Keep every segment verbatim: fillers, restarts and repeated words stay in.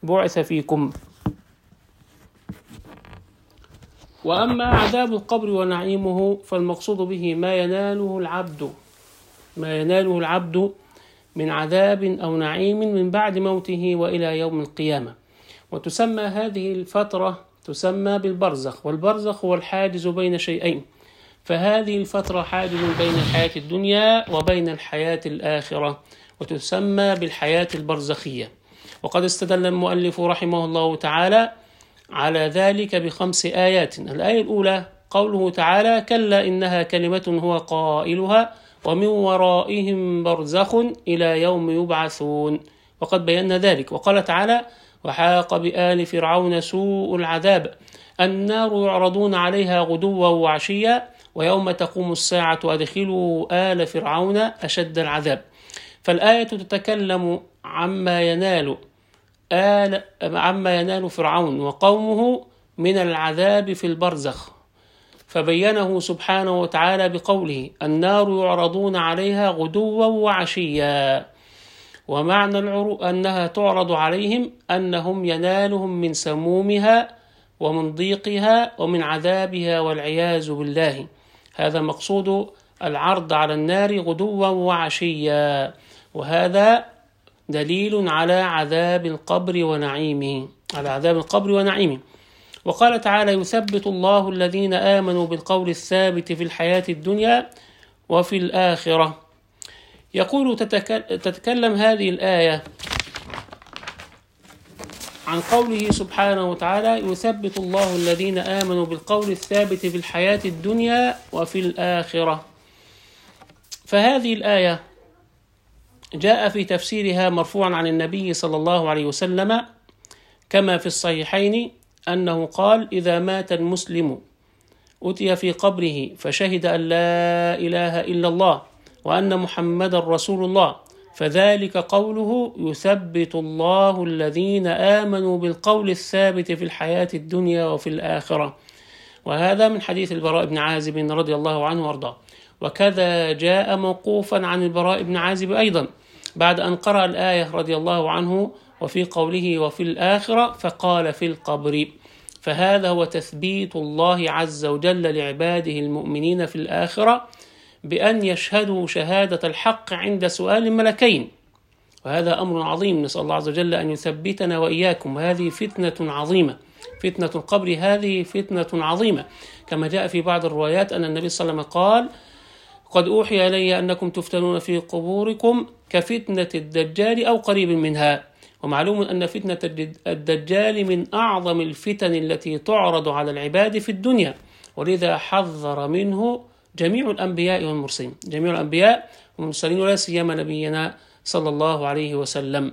بعث فيكم. وأما عذاب القبر ونعيمه فالمقصود به ما يناله العبد ما يناله العبد من عذاب أو نعيم من بعد موته وإلى يوم القيامة. وتسمى هذه الفترة تسمى بالبرزخ، والبرزخ هو الحاجز بين شيئين، فهذه الفترة حاجز بين الحياة الدنيا وبين الحياة الآخرة، وتسمى بالحياة البرزخية. وقد استدل المؤلف رحمه الله تعالى على ذلك بخمس آيات. الآية الأولى قوله تعالى: كلا إنها كلمة هو قائلها ومن ورائهم برزخ إلى يوم يبعثون. وقد بينا ذلك. وقال تعالى: وحاق بآل فرعون سوء العذاب النار يعرضون عليها غدوا وعشيا ويوم تقوم الساعة أدخلوا آل فرعون أشد العذاب. فالآية تتكلم عما ينال آل عما ينال فرعون وقومه من العذاب في البرزخ، فبينه سبحانه وتعالى بقوله: النار يعرضون عليها غدوا وعشيا. ومعنى العروض أنها تعرض عليهم أنهم ينالهم من سمومها ومن ضيقها ومن عذابها والعياذ بالله. هذا مقصود العرض على النار غدوا وعشيا، وهذا دليل على عذاب القبر ونعيمه على عذاب القبر ونعيمه. وقال تعالى: يثبت الله الذين آمنوا بالقول الثابت في الحياة الدنيا وفي الآخرة. يقول تتكلم هذه الآية عن قوله سبحانه وتعالى: يثبت الله الذين آمنوا بالقول الثابت في الحياة الدنيا وفي الآخرة. فهذه الآية جاء في تفسيرها مرفوعا عن النبي صلى الله عليه وسلم كما في الصحيحين أنه قال: إذا مات المسلم أتي في قبره فشهد أن لا إله إلا الله وأن محمد رسول الله فذلك قوله: يثبت الله الذين آمنوا بالقول الثابت في الحياة الدنيا وفي الآخرة. وهذا من حديث البراء بن عازب رضي الله عنه وارضاه. وكذا جاء موقوفا عن البراء بن عازب أيضا بعد أن قرأ الآية رضي الله عنه وفي قوله وفي الآخرة فقال في القبر. فهذا هو تثبيت الله عز وجل لعباده المؤمنين في الآخرة بأن يشهدوا شهادة الحق عند سؤال الملكين، وهذا أمر عظيم. نسأل الله عز وجل أن يثبتنا وإياكم. هذه فتنة عظيمة، فتنة القبر هذه فتنة عظيمة، كما جاء في بعض الروايات أن النبي صلى الله عليه وسلم قال: قد أوحي إلي أنكم تفتنون في قبوركم كفتنة الدجال أو قريب منها. ومعلوم أن فتنة الدجال من أعظم الفتن التي تعرض على العباد في الدنيا، ولذا حذر منه جميع الأنبياء والمرسلين جميع الأنبياء والمرسلين ولا سيما نبينا صلى الله عليه وسلم.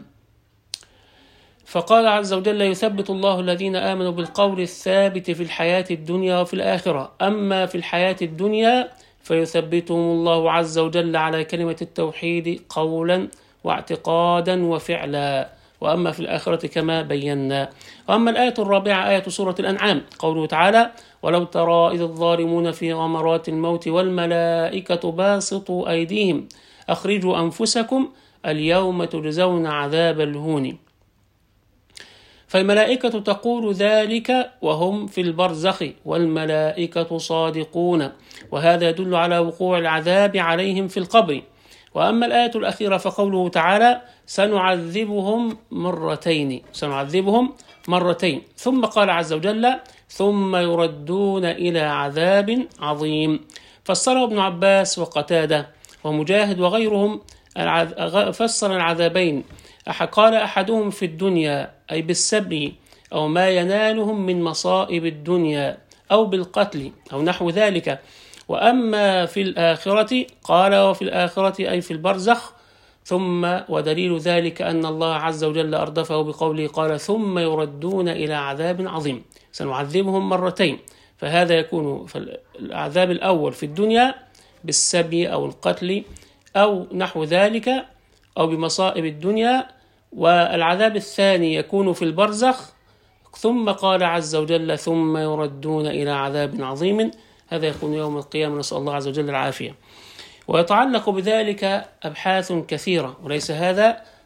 فقال عز وجل: يثبت الله الذين آمنوا بالقول الثابت في الحياة الدنيا وفي الآخرة. أما في الحياة الدنيا فيثبتهم الله عز وجل على كلمة التوحيد قولا واعتقادا وفعلا، وأما في الآخرة كما بينا. وأما الآية الرابعة آية سورة الأنعام قوله تعالى: ولو ترى إذ الظالمون في غمرات الموت والملائكة باسطوا أيديهم أخرجوا أنفسكم اليوم تجزون عذاب الهون. فالملائكة تقول ذلك وهم في البرزخ والملائكة صادقون، وهذا يدل على وقوع العذاب عليهم في القبر. وأما الآية الأخيرة فقوله تعالى: سنعذبهم مرتين سنعذبهم مرتين ثم قال عز وجل: ثم يردون إلى عذاب عظيم. فسره ابن عباس وقتادة ومجاهد وغيرهم فسر العذابين. قال أحدهم في الدنيا أي بالسبي أو ما ينالهم من مصائب الدنيا أو بالقتل أو نحو ذلك. وأما في الآخرة قال: وفي الآخرة أي في البرزخ. ثم ودليل ذلك أن الله عز وجل أردفه بقوله قال: ثم يردون إلى عذاب عظيم. سنعذبهم مرتين، فهذا يكون في العذاب الأول في الدنيا بالسبي أو القتل أو نحو ذلك أو بمصائب الدنيا، والعذاب الثاني يكون في البرزخ. ثم قال عز وجل: ثم يردون إلى عذاب عظيم. هذا يكون يوم القيامة، نسأل الله عز وجل العافية. ويتعلق بذلك أبحاث كثيرة، وليس هذا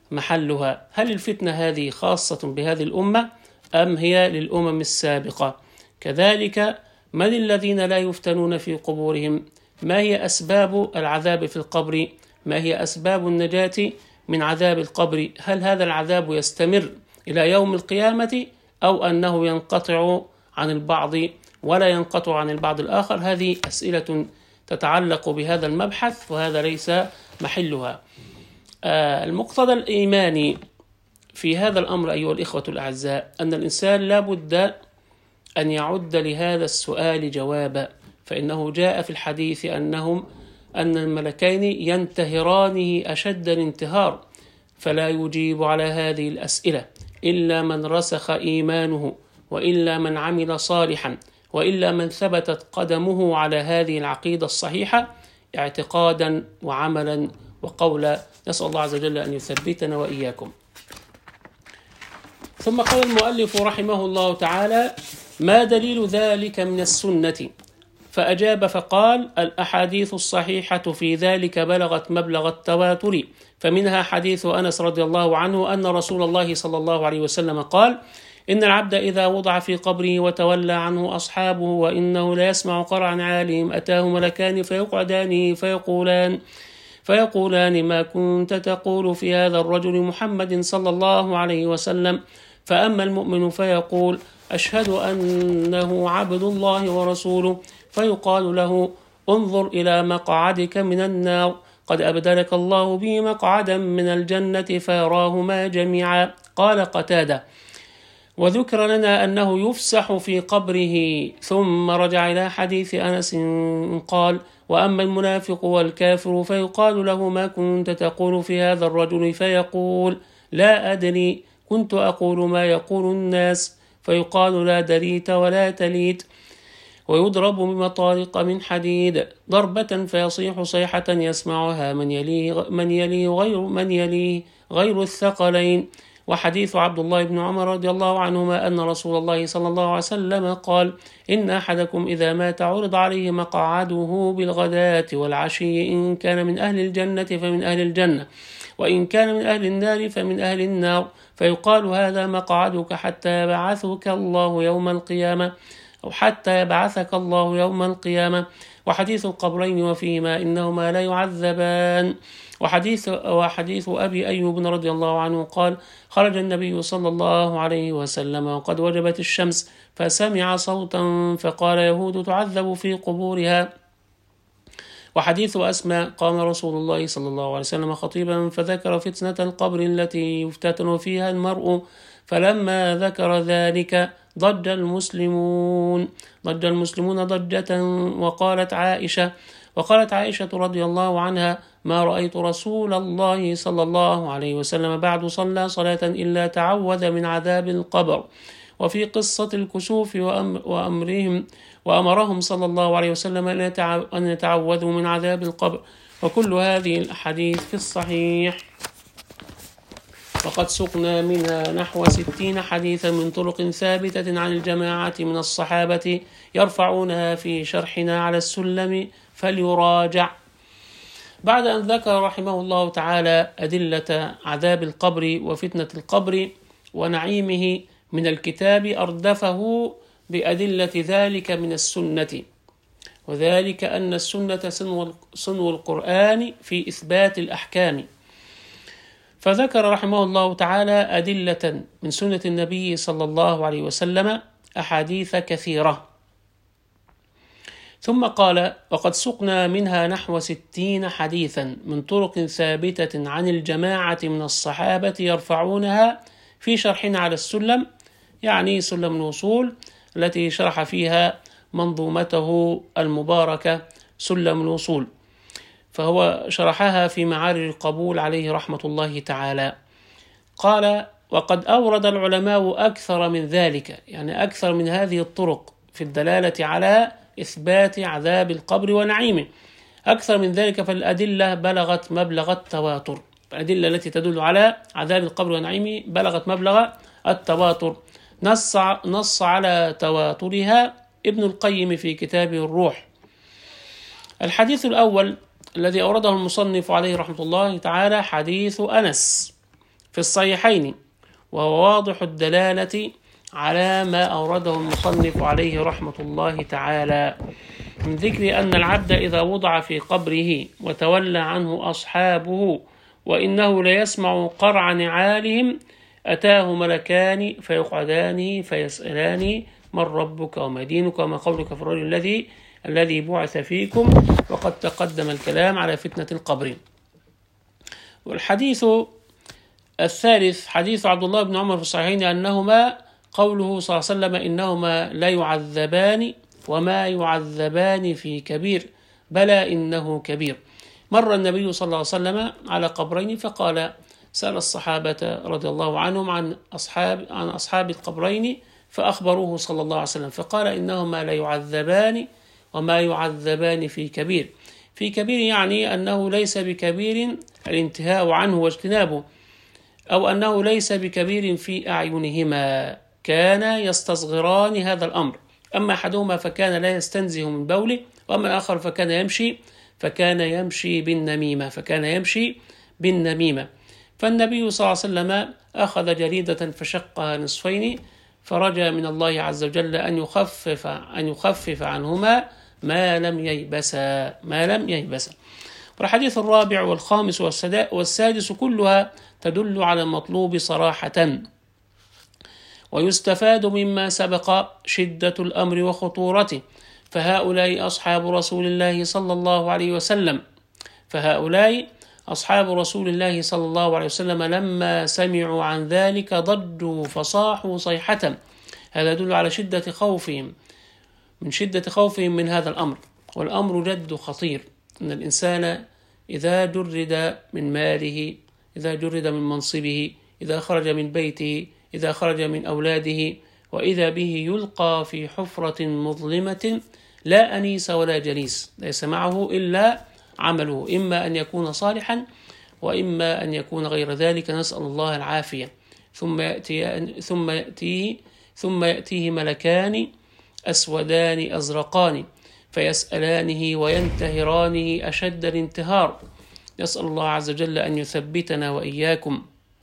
محلها؟ هل الفتنة هذه خاصة بهذه الأمة أم هي للأمم السابقة؟ كذلك من الذين لا يفتنون في قبورهم؟ ما هي أسباب العذاب في القبر؟ ما هي أسباب النجاة من عذاب القبر؟ هل هذا العذاب يستمر إلى يوم القيامة أو أنه ينقطع عن البعض ولا ينقطع عن البعض الآخر؟ هذه أسئلة تتعلق بهذا المبحث وهذا ليس محلها. آه المقتضى الإيماني في هذا الأمر أيها الإخوة الأعزاء أن الإنسان لا بد أن يعد لهذا السؤال جوابا، فإنه جاء في الحديث أنهم أن الملكين ينتهرانه أشد الانتهار، فلا يجيب على هذه الأسئلة إلا من رسخ إيمانه، وإلا من عمل صالحا، وإلا من ثبتت قدمه على هذه العقيدة الصحيحة اعتقادا وعملا وقولا. نسأل الله عز وجل أن يثبتنا وإياكم. ثم قال المؤلف رحمه الله تعالى: ما دليل ذلك من السنة؟ فأجاب فقال: الأحاديث الصحيحة في ذلك بلغت مبلغ التواتر، فمنها حديث أنس رضي الله عنه أن رسول الله صلى الله عليه وسلم قال: إن العبد إذا وضع في قبره وتولى عنه أصحابه وإنه لا يسمع قرع نعالهم أتاه ملكان فيقعدانه فيقولان فيقولان ما كنت تقول في هذا الرجل محمد صلى الله عليه وسلم؟ فأما المؤمن فيقول: أشهد أنه عبد الله ورسوله، فيقال له: انظر إلى مقعدك من النار قد أبدلك الله به مقعدا من الجنة، فيراهما جميعا. قال قتادة: وذكر لنا أنه يفسح في قبره. ثم رجع إلى حديث أنس قال: وأما المنافق والكافر فيقال له: ما كنت تقول في هذا الرجل؟ فيقول: لا أدري، كنت أقول ما يقول الناس. فيقال: لا دريت ولا تليت. ويضرب بمطارق من حديد ضربة فيصيح صيحة يسمعها من يليه من يليه غير من يليه غير الثقلين. وحديث عبد الله بن عمر رضي الله عنهما أن رسول الله صلى الله عليه وسلم قال: إن أحدكم إذا مات عرض عليه مقعده بالغداة والعشي، إن كان من أهل الجنة فمن أهل الجنة، وإن كان من أهل النار فمن أهل النار، فيقال: هذا مقعدك حتى يبعثك الله يوم القيامة، أو حتى يبعثك الله يوم القيامة. وحديث القبرين وفيهما إنهما لا يعذبان. وحديث وحديث أبي أيوب رضي الله عنه قال: خرج النبي صلى الله عليه وسلم وقد وجبت الشمس، فسمع صوتا فقال: يهود تعذب في قبورها. وحديث أسماء: قام رسول الله صلى الله عليه وسلم خطيبا فذكر فتنة القبر التي يفتتن فيها المرء، فلما ذكر ذلك ضج المسلمون ضج المسلمون ضجة. وقالت عائشة وقالت عائشة رضي الله عنها: ما رأيت رسول الله صلى الله عليه وسلم بعد صلى صلاة إلا تعوذ من عذاب القبر. وفي قصة الكسوف وأمرهم وأمرهم صلى الله عليه وسلم أن يتعوذوا من عذاب القبر. وكل هذه الأحاديث في الصحيح. وقد سقنا منها نحو ستين حديثا من طرق ثابتة عن الجماعة من الصحابة يرفعونها في شرحنا على السلم فليراجع. بعد أن ذكر رحمه الله تعالى أدلة عذاب القبر وفتنة القبر ونعيمه من الكتاب، أردفه بأدلة ذلك من السنة، وذلك أن السنة صنو القرآن في إثبات الأحكام. فذكر رحمه الله تعالى أدلة من سنة النبي صلى الله عليه وسلم أحاديث كثيرة، ثم قال: وقد سقنا منها نحو ستين حديثا من طرق ثابتة عن الجماعة من الصحابة يرفعونها في شرحنا على السلم، يعني سلم الوصول التي شرح فيها منظومته المباركة سلم الوصول، فهو شرحها في معارج القبول عليه رحمة الله تعالى. قال: وقد أورد العلماء أكثر من ذلك، يعني أكثر من هذه الطرق في الدلالة على إثبات عذاب القبر ونعيمه، أكثر من ذلك، فالأدلة بلغت مبلغ التواتر. الأدلة التي تدل على عذاب القبر ونعيمه بلغت مبلغ التواتر. نص نص على تواترها ابن القيم في كتابه الروح. الحديث الأول الذي أورده المصنف عليه رحمة الله تعالى حديث أنس في الصحيحين، وهو واضح الدلالة على ما أورده المصنف عليه رحمة الله تعالى من ذكر أن العبد إذا وضع في قبره وتولى عنه أصحابه وإنه ليسمع قرع نعالهم أتاه ملكان فيقعدانه فيسألانه من ربك وما دينك وما قولك في الرجل الذي الذي بعث فيكم، وقد تقدم الكلام على فتنة القبر. والحديث الثالث حديث عبد الله بن عمر في الصحيحين أنهما قوله صلى الله عليه وسلم إنهما لا يعذبان وما يعذبان في كبير بلى إنه كبير. مر النبي صلى الله عليه وسلم على قبرين فقال سأل الصحابة رضي الله عنهم عن أصحاب عن أصحاب القبرين فأخبروه صلى الله عليه وسلم فقال إنهما لا يعذبان وما يعذبان في كبير. في كبير يعني أنه ليس بكبير الانتهاء عنه واجتنابه، أو أنه ليس بكبير في أعينهما، كان يستصغران هذا الأمر. أما أحدهما فكان لا يستنزه من بوله، وأما الآخر فكان يمشي فكان يمشي بالنميمة فكان يمشي بالنميمة فالنبي صلى الله عليه وسلم أخذ جريدة فشقها نصفين فرجى من الله عز وجل أن يخفف أن يخفف عنهما ما لم ييبسا ما لم ييبسا. والحديث الرابع والخامس والسادس كلها تدل على المطلوب صراحة، ويستفاد مما سبق شدة الأمر وخطورته. فهؤلاء أصحاب رسول الله صلى الله عليه وسلم فهؤلاء أصحاب رسول الله صلى الله عليه وسلم لما سمعوا عن ذلك ضجوا فصاحوا صيحة. هذا يدل على شدة خوفهم من شدة خوفهم من هذا الأمر. والأمر جد خطير، أن الإنسان إذا جرد من ماله، إذا جرد من منصبه، إذا خرج من بيته، إذا خرج من أولاده، وإذا به يلقى في حفرة مظلمة لا أنيس ولا جليس، ليس معه إلا عمله، إما أن يكون صالحا وإما أن يكون غير ذلك، نسأل الله العافية. ثم يأتي ثم يأتيه ثم يأتيه ملكان أسودان أزرقان فيسألانه وينتهرانه أشد الانتهار. يسأل الله عز وجل أن يثبتنا وإياكم.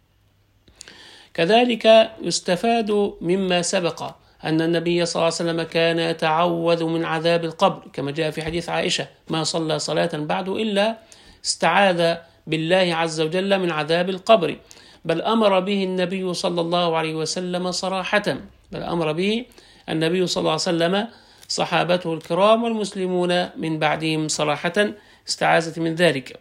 كذلك يستفاد مما سبق أن النبي صلى الله عليه وسلم كان يتعوذ من عذاب القبر، كما جاء في حديث عائشة ما صلى صلاة بعد إلا استعاذ بالله عز وجل من عذاب القبر، بل أمر به النبي صلى الله عليه وسلم صراحة بل أمر به النبي صلى الله عليه وسلم صحابته الكرام والمسلمون من بعدهم صراحة استعاذة من ذلك.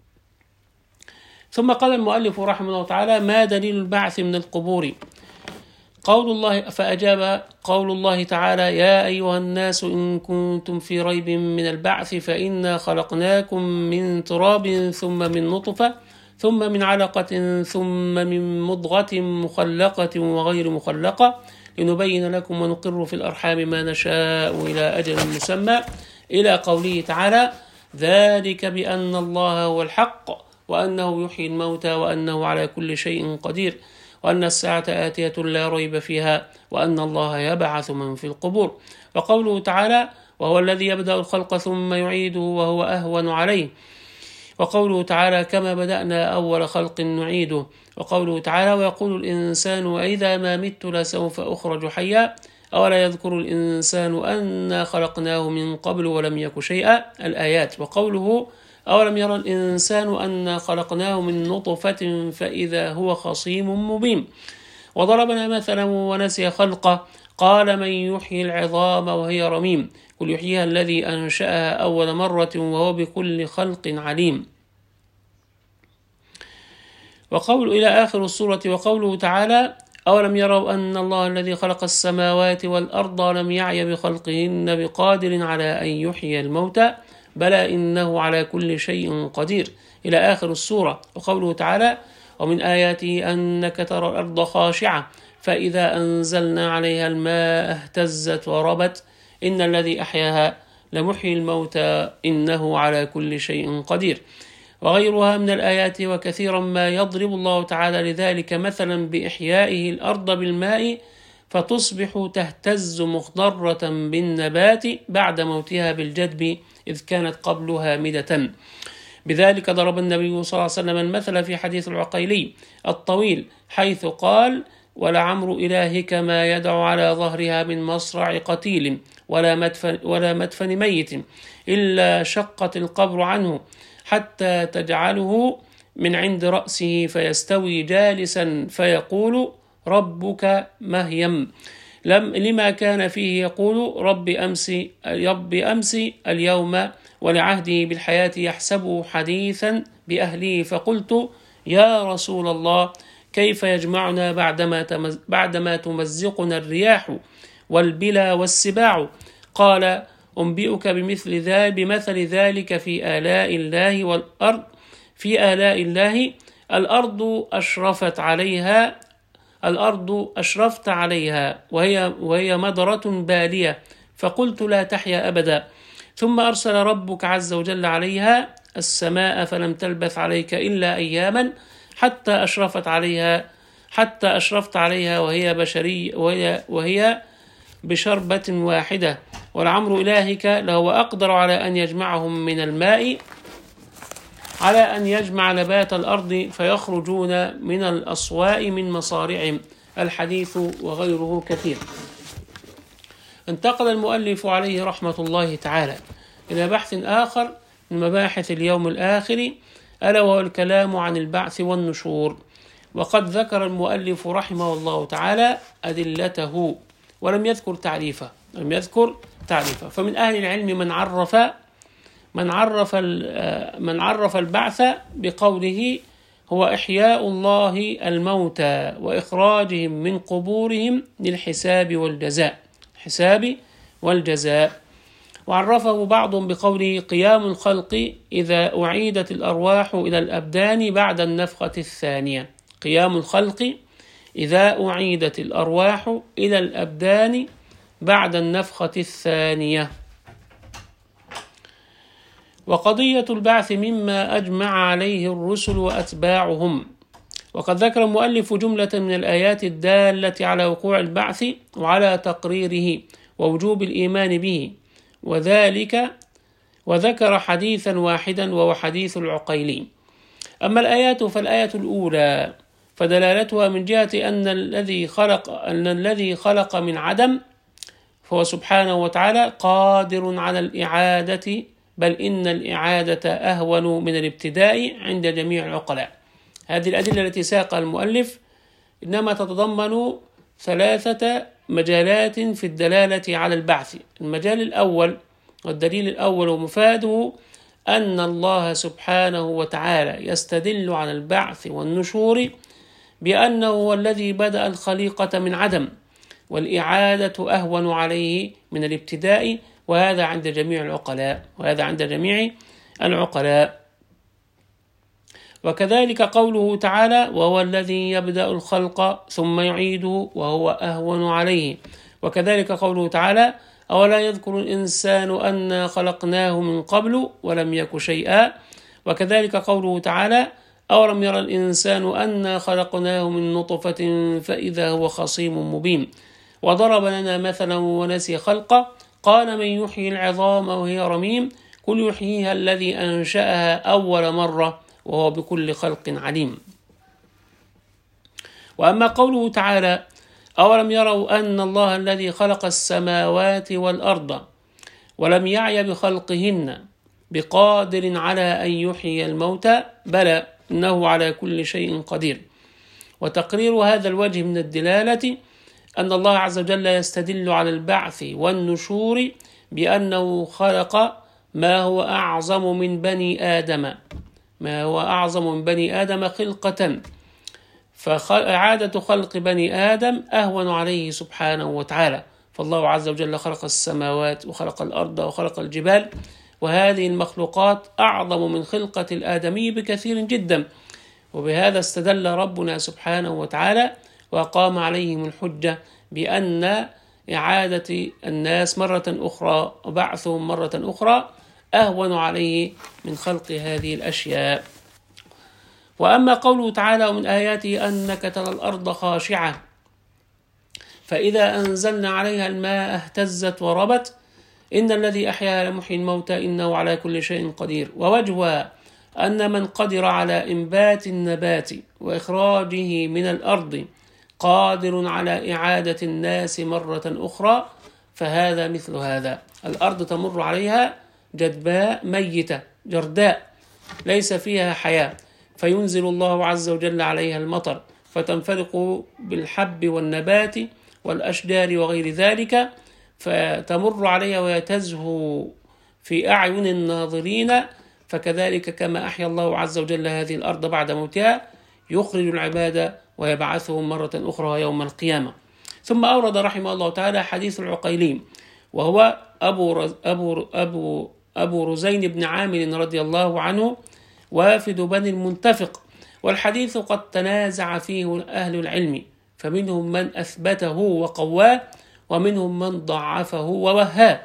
ثم قال المؤلف رحمه الله تعالى ما دليل البعث من القبور؟ قول الله فأجاب قول الله تعالى يا أيها الناس إن كنتم في ريب من البعث فإنا خلقناكم من تراب ثم من نطفة ثم من علقة ثم من مضغة مخلقة وغير مخلقة لنبين لكم ونقر في الأرحام ما نشاء إلى أجل مسمى، إلى قوله تعالى ذلك بأن الله هو الحق وأنه يحيي الموتى وأنه على كل شيء قدير وأن الساعة آتية لا ريب فيها وأن الله يبعث من في القبور. وقوله تعالى وهو الذي يبدأ الخلق ثم يعيده وهو أهون عليه. وقوله تعالى كما بدأنا أول خلق نعيده. وقوله تعالى ويقول الإنسان وإذا ما مت لسوف أخرج حيا أولا يذكر الإنسان أنا خلقناه من قبل ولم يك شيئا، الآيات. وقوله أولم يرى الإنسان أنا خلقناه من نطفة فإذا هو خصيم مبين. وضربنا مثلا ونسي خلقه قال من يحيي العظام وهي رميم قل يحييها الذي أنشأها أول مرة وهو بكل خلق عليم. وقول إلى آخر السورة. وقوله تعالى أولم يروا أن الله الذي خلق السماوات والأرض لم يعي بخلقهن بقادر على أن يحيي الموتى بلى إنه على كل شيء قدير، إلى آخر السورة. وقوله تعالى ومن آياته أنك ترى الأرض خاشعة فإذا أنزلنا عليها الماء اهتزت وربت إن الذي أحياها لمحيي الموتى إنه على كل شيء قدير، وغيرها من الآيات. وكثيرا ما يضرب الله تعالى لذلك مثلا بإحيائه الأرض بالماء فتصبح تهتز مخضرة بالنبات بعد موتها بالجدب إذ كانت قبل هامدة. بذلك ضرب النبي صلى الله عليه وسلم المثل في حديث العقيلي الطويل حيث قال: ولعمر إلهك ما يدع على ظهرها من مصرع قتيل ولا مدفن, ولا مدفن ميت إلا شقت القبر عنه حتى تجعله من عند رأسه فيستوي جالسا فيقول: ربك مهيم، لم لما كان فيه يقول: رب أمس رب أمس اليوم، ولعهده بالحياة يحسبه حديثا بأهله. فقلت: يا رسول الله، كيف يجمعنا بعدما تمز بعدما تمزقنا الرياح والبلا والسباع؟ قال: أنبئك بمثل ذلك بمثل ذلك في آلاء الله والأرض في آلاء الله الأرض أشرفت عليها الأرض أشرفت عليها وهي وهي مدرة بالية، فقلت: لا تحيا أبدا. ثم أرسل ربك عز وجل عليها السماء فلم تلبث عليك إلا أياما حتى أشرفت عليها حتى أشرفت عليها وهي بشري وهي, وهي بشربة واحدة. ولعمر إلهك لهو أقدر على أن يجمعهم من الماء على أن يجمع نبات الأرض فيخرجون من الأصواء من مصارعهم. الحديث وغيره كثير. انتقل المؤلف عليه رحمة الله تعالى إلى بحث آخر من مباحث اليوم الآخر، ألا وهو الكلام عن البعث والنشور. وقد ذكر المؤلف رحمه الله تعالى أدلته ولم يذكر تعريفه لم يذكر تعريفه فمن أهل العلم من عرف من عرف من عرف البعث بقوله: هو إحياء الله الموتى وإخراجهم من قبورهم للحساب والجزاء الحساب والجزاء. وعرفه بعضهم بقوله: قيام الخلق إذا أعيدت الأرواح إلى الأبدان بعد النفخة الثانية قيام الخلق إذا أعيدت الأرواح إلى الأبدان بعد النفخة الثانية. وقضية البعث مما أجمع عليه الرسل وأتباعهم. وقد ذكر المؤلف جملة من الآيات الدالة على وقوع البعث وعلى تقريره ووجوب الإيمان به، وذلك وذكر حديثا واحدا وهو حديث العقيلي. أما الآيات فالآية الأولى فدلالتها من جهة أن الذي خلق أن الذي خلق من عدم فهو سبحانه وتعالى قادر على الإعادة، بل إن الإعادة أهون من الابتداء عند جميع العقلاء. هذه الأدلة التي ساقها المؤلف إنما تتضمن ثلاثة مجالات في الدلالة على البعث. المجال الأول والدليل الأول ومفاده أن الله سبحانه وتعالى يستدل على البعث والنشور بأنه هو الذي بدأ الخليقة من عدم، والإعادة أهون عليه من الابتداء، وهذا عند جميع العقلاء وهذا عند جميع العقلاء. وكذلك قوله تعالى: وهو الذي يبدأ الخلق ثم يعيده وهو أهون عليه. وكذلك قوله تعالى: أولا يذكر الإنسان أنا خلقناه من قبل ولم يك شيئا. وكذلك قوله تعالى: أولم يرى الإنسان أنا خلقناه من نطفة فإذا هو خصيم مبين. وضرب لنا مثلا ونسي خلقه قال: من يحيي العظام وهي رميم قل يحييها الذي أنشأها أول مرة وهو بكل خلق عليم. وأما قوله تعالى: أولم يروا أن الله الذي خلق السماوات والأرض ولم يعي بخلقهن بقادر على أن يحيي الموتى بلى إنه على كل شيء قدير. وتقرير هذا الوجه من الدلالة أن الله عز وجل يستدل على البعث والنشور بأنه خلق ما هو أعظم من بني آدم ما هو أعظم من بني آدم خلقة، فإعادة خلق بني آدم أهون عليه سبحانه وتعالى. فالله عز وجل خلق السماوات وخلق الأرض وخلق الجبال، وهذه المخلوقات أعظم من خلقة الآدمي بكثير جدا. وبهذا استدل ربنا سبحانه وتعالى وقام عليهم الحجة بأن إعادة الناس مرة أخرى وبعثهم مرة أخرى أهون عليه من خلق هذه الأشياء. وأما قوله تعالى: ومن آياته أنك ترى الأرض خاشعة فإذا أنزلنا عليها الماء اهتزت وربت إن الذي أحياها لمحيي الموتى إنه على كل شيء قدير. ووجه أن من قدر على إنبات النبات وإخراجه من الأرض قادر على إعادة الناس مرة أخرى، فهذا مثل هذا. الأرض تمر عليها جدباء ميتة جرداء ليس فيها حياة، فينزل الله عز وجل عليها المطر فتنفلق بالحب والنبات والأشجار وغير ذلك، فتمر عليها وتزهو في أعين الناظرين. فكذلك كما أحيا الله عز وجل هذه الأرض بعد موتها يخرج العباد ويبعثهم مرة أخرى يوم القيامة. ثم أورد رحمه الله تعالى حديث العقيلي، وهو أبو, رز أبو, أبو, أبو رزين بن عامر رضي الله عنه وافد بني المنتفق، والحديث قد تنازع فيه أهل العلم، فمنهم من أثبته وقواه، ومنهم من ضعفه ووهاه.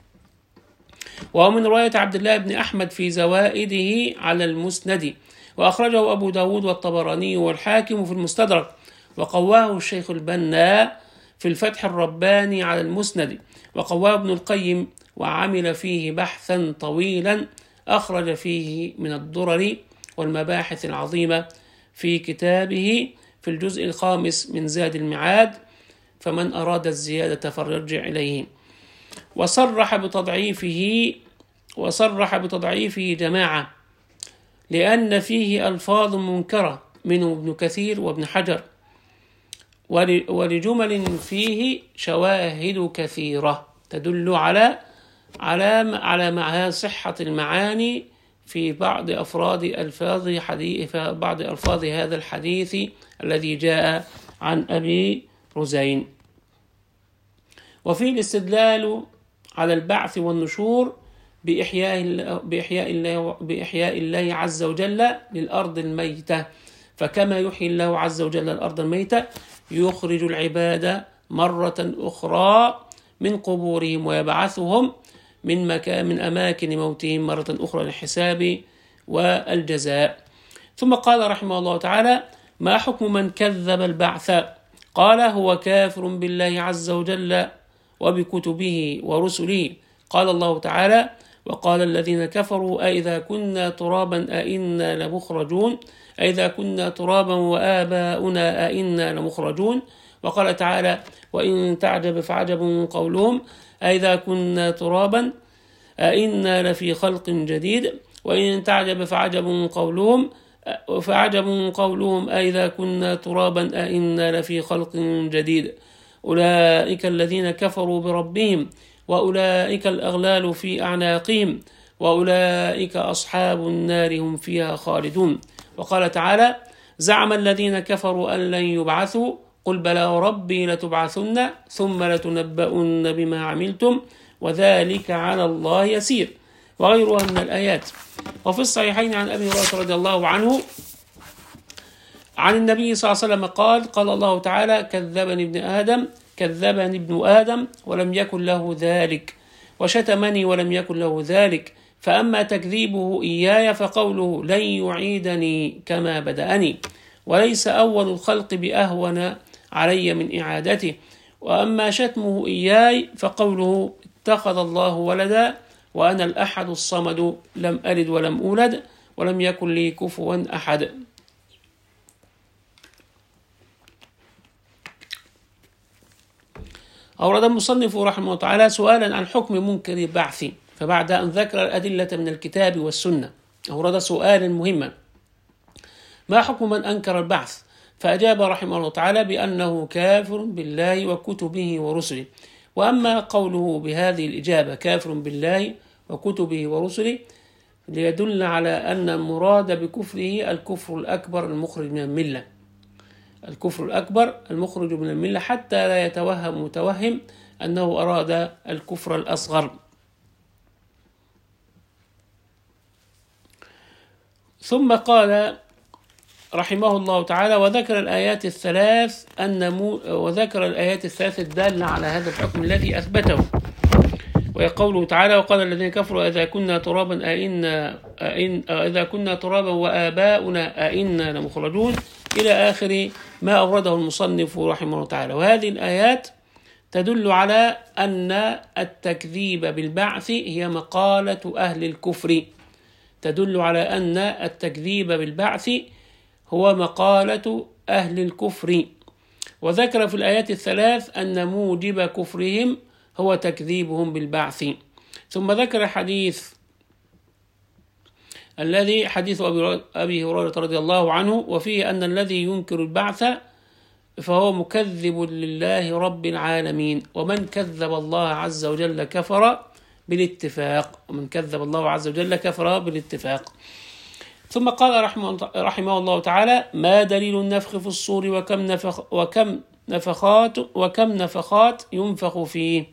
ومن رواية عبد الله بن أحمد في زوائده على المسند، وأخرجه أبو داود والطبراني والحاكم في المستدرك، وقواه الشيخ البنا في الفتح الرباني على المسند، وقواه ابن القيم وعمل فيه بحثا طويلا أخرج فيه من الدرر والمباحث العظيمة في كتابه في الجزء الخامس من زاد المعاد، فمن أراد الزيادة فليرجع إليه. وصرح بتضعيفه وصرح بتضعيفه جماعة، لأن فيه ألفاظ منكرة منهم ابن كثير وابن حجر، ولجمل فيه شواهد كثيرة تدل على على على مع صحة المعاني في بعض أفراد ألفاظ حديث في بعض ألفاظ هذا الحديث الذي جاء عن أبي رزين. وفي الاستدلال على البعث والنشور بإحياء بإحياء الله بإحياء الله عز وجل للأرض الميتة، فكما يحيي الله عز وجل الأرض الميتة يخرج العباد مرة أخرى من قبورهم ويبعثهم من مكان من أماكن موتهم مرة أخرى للحساب والجزاء. ثم قال رحمه الله تعالى: ما حكم من كذب البعث؟ قال: هو كافر بالله عز وجل وبكتبه ورسله. قال الله تعالى: وقال الذين كفروا أئذا كنا ترابا أئنا لمخرجون أئذا كنا ترابا وآباؤنا أئنا لمخرجون. وقال تعالى: وإن تعجب فعجب قولهم أئذا كنا ترابا أئنا لفي خلق جديد وإن تعجب فعجب قولهم فعجب قولهم أئذا كنا ترابا أئنا لفي خلق جديد أولئك الذين كفروا بربهم وأولئك الأغلال في أعناقهم وأولئك أصحاب النار هم فيها خالدون. وقال تعالى: زعم الذين كفروا أن لن يبعثوا قل بلى وربي لتبعثن ثم لتنبؤن بما عملتم وذلك على الله يسير، وغيرها من الآيات. وفي الصحيحين عن أبي هريرة رضي الله عنه عن النبي صلى الله عليه وسلم قال: قال الله تعالى: كذبني ابن آدم كذبني ابن آدم ولم يكن له ذلك، وشتمني ولم يكن له ذلك، فأما تكذيبه إياي فقوله لن يعيدني كما بدأني، وليس أول الخلق بأهون علي من إعادته. وأما شتمه إياي فقوله اتخذ الله ولدا وأنا الأحد الصمد لم ألد ولم أولد ولم يكن لي كفوا أحد. أورد المصنف رحمه الله تعالى سؤالا عن حكم منكر البعث، فبعد أن ذكر الأدلة من الكتاب والسنة أورد سؤالا مهما: ما حكم من أنكر البعث؟ فأجاب رحمه الله تعالى بأنه كافر بالله وكتبه ورسله. وأما قوله بهذه الإجابة كافر بالله وكتبه ورسله ليدل على أن المراد بكفره الكفر الأكبر المخرج من الملة الكفر الأكبر المخرج من الملة، حتى لا يتوهم متوهم أنه أراد الكفر الأصغر. ثم قال رحمه الله تعالى: وذكر الآيات الثلاث أن مو وذكر الآيات الثلاث الدالة على هذا الحكم الذي أثبته، وهي قوله تعالى: وقال الذين كفروا إذا كنا ترابا أئنا أئن إذا كنا ترابا وآباؤنا أئنا لمخرجون، إلى آخر ما أورده المصنف رحمه الله تعالى. وهذه الآيات تدل على أن التكذيب بالبعث هي مقالة أهل الكفر، تدل على أن التكذيب بالبعث هو مقالة أهل الكفر. وذكر في الآيات الثلاث أن موجب كفرهم هو تكذيبهم بالبعث. ثم ذكر حديث الذي حديث أبي هريرة رضي الله عنه، وفيه أن الذي ينكر البعث فهو مكذب لله رب العالمين، ومن كذب الله عز وجل كفر بالاتفاق، ومن كذب الله عز وجل كفر بالاتفاق. ثم قال رحمه, رحمه الله تعالى: ما دليل النفخ في الصور وكم نفخ وكم نفخات وكم نفخات ينفخ فيه؟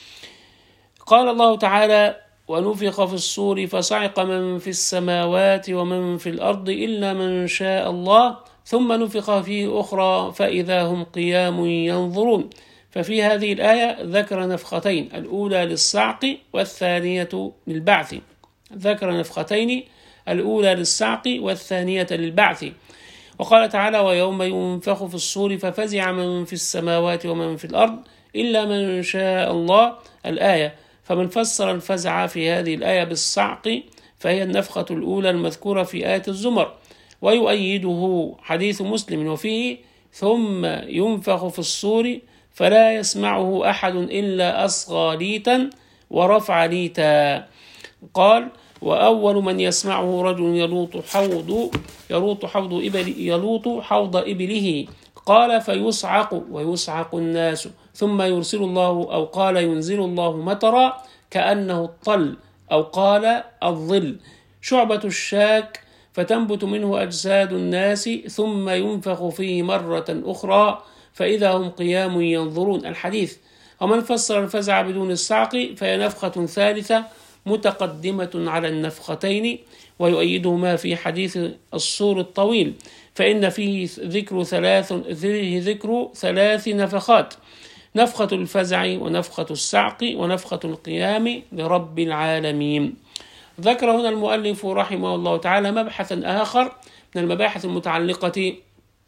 قال الله تعالى: ونفخ في الصور فصعق من في السماوات ومن في الأرض إلا من شاء الله ثم نفخ فيه أخرى فإذا هم قيام ينظرون. ففي هذه الآية ذكر نفختين، الأولى للصعق والثانية للبعث. ذكر نفختين، الأولى للصعق والثانية للبعث. وقال تعالى: ويوم ينفخ في الصور ففزع من في السماوات ومن في الأرض إلا من شاء الله، الآية. فمن فسر الفزع في هذه الآية بالصعق فهي النفخة الأولى المذكورة في آية الزمر، ويؤيده حديث مسلم وفيه: ثم ينفخ في الصور فلا يسمعه أحد إلا أصغى ليتا ورفع ليتا. قال: وأول من يسمعه رجل يلوط حوض يلوط حوض إبل يلوط حوض إبله. قال: فيصعق ويصعق الناس ثم يرسل الله أو قال ينزل الله مطرا كأنه الطل أو قال الظل شعبة الشاك فتنبت منه أجساد الناس ثم ينفخ فيه مرة أخرى فإذا هم قيام ينظرون، الحديث. ومن فسر الفزع بدون الصعق فهي نفخة ثالثة متقدمة على النفختين، ويؤيدهما في حديث الصور الطويل، فإن فيه ذكر ثلاث فيه ذكر ثلاث نفخات: نفخة الفزع ونفخة الصعق ونفخة القيام لرب العالمين. ذكر هنا المؤلف رحمه الله تعالى مبحثا آخر من المباحث المتعلقة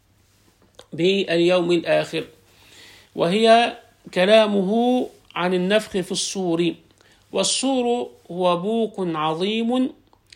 باليوم الآخر، وهي كلامه عن النفخ في الصور. والصور هو بوق عظيم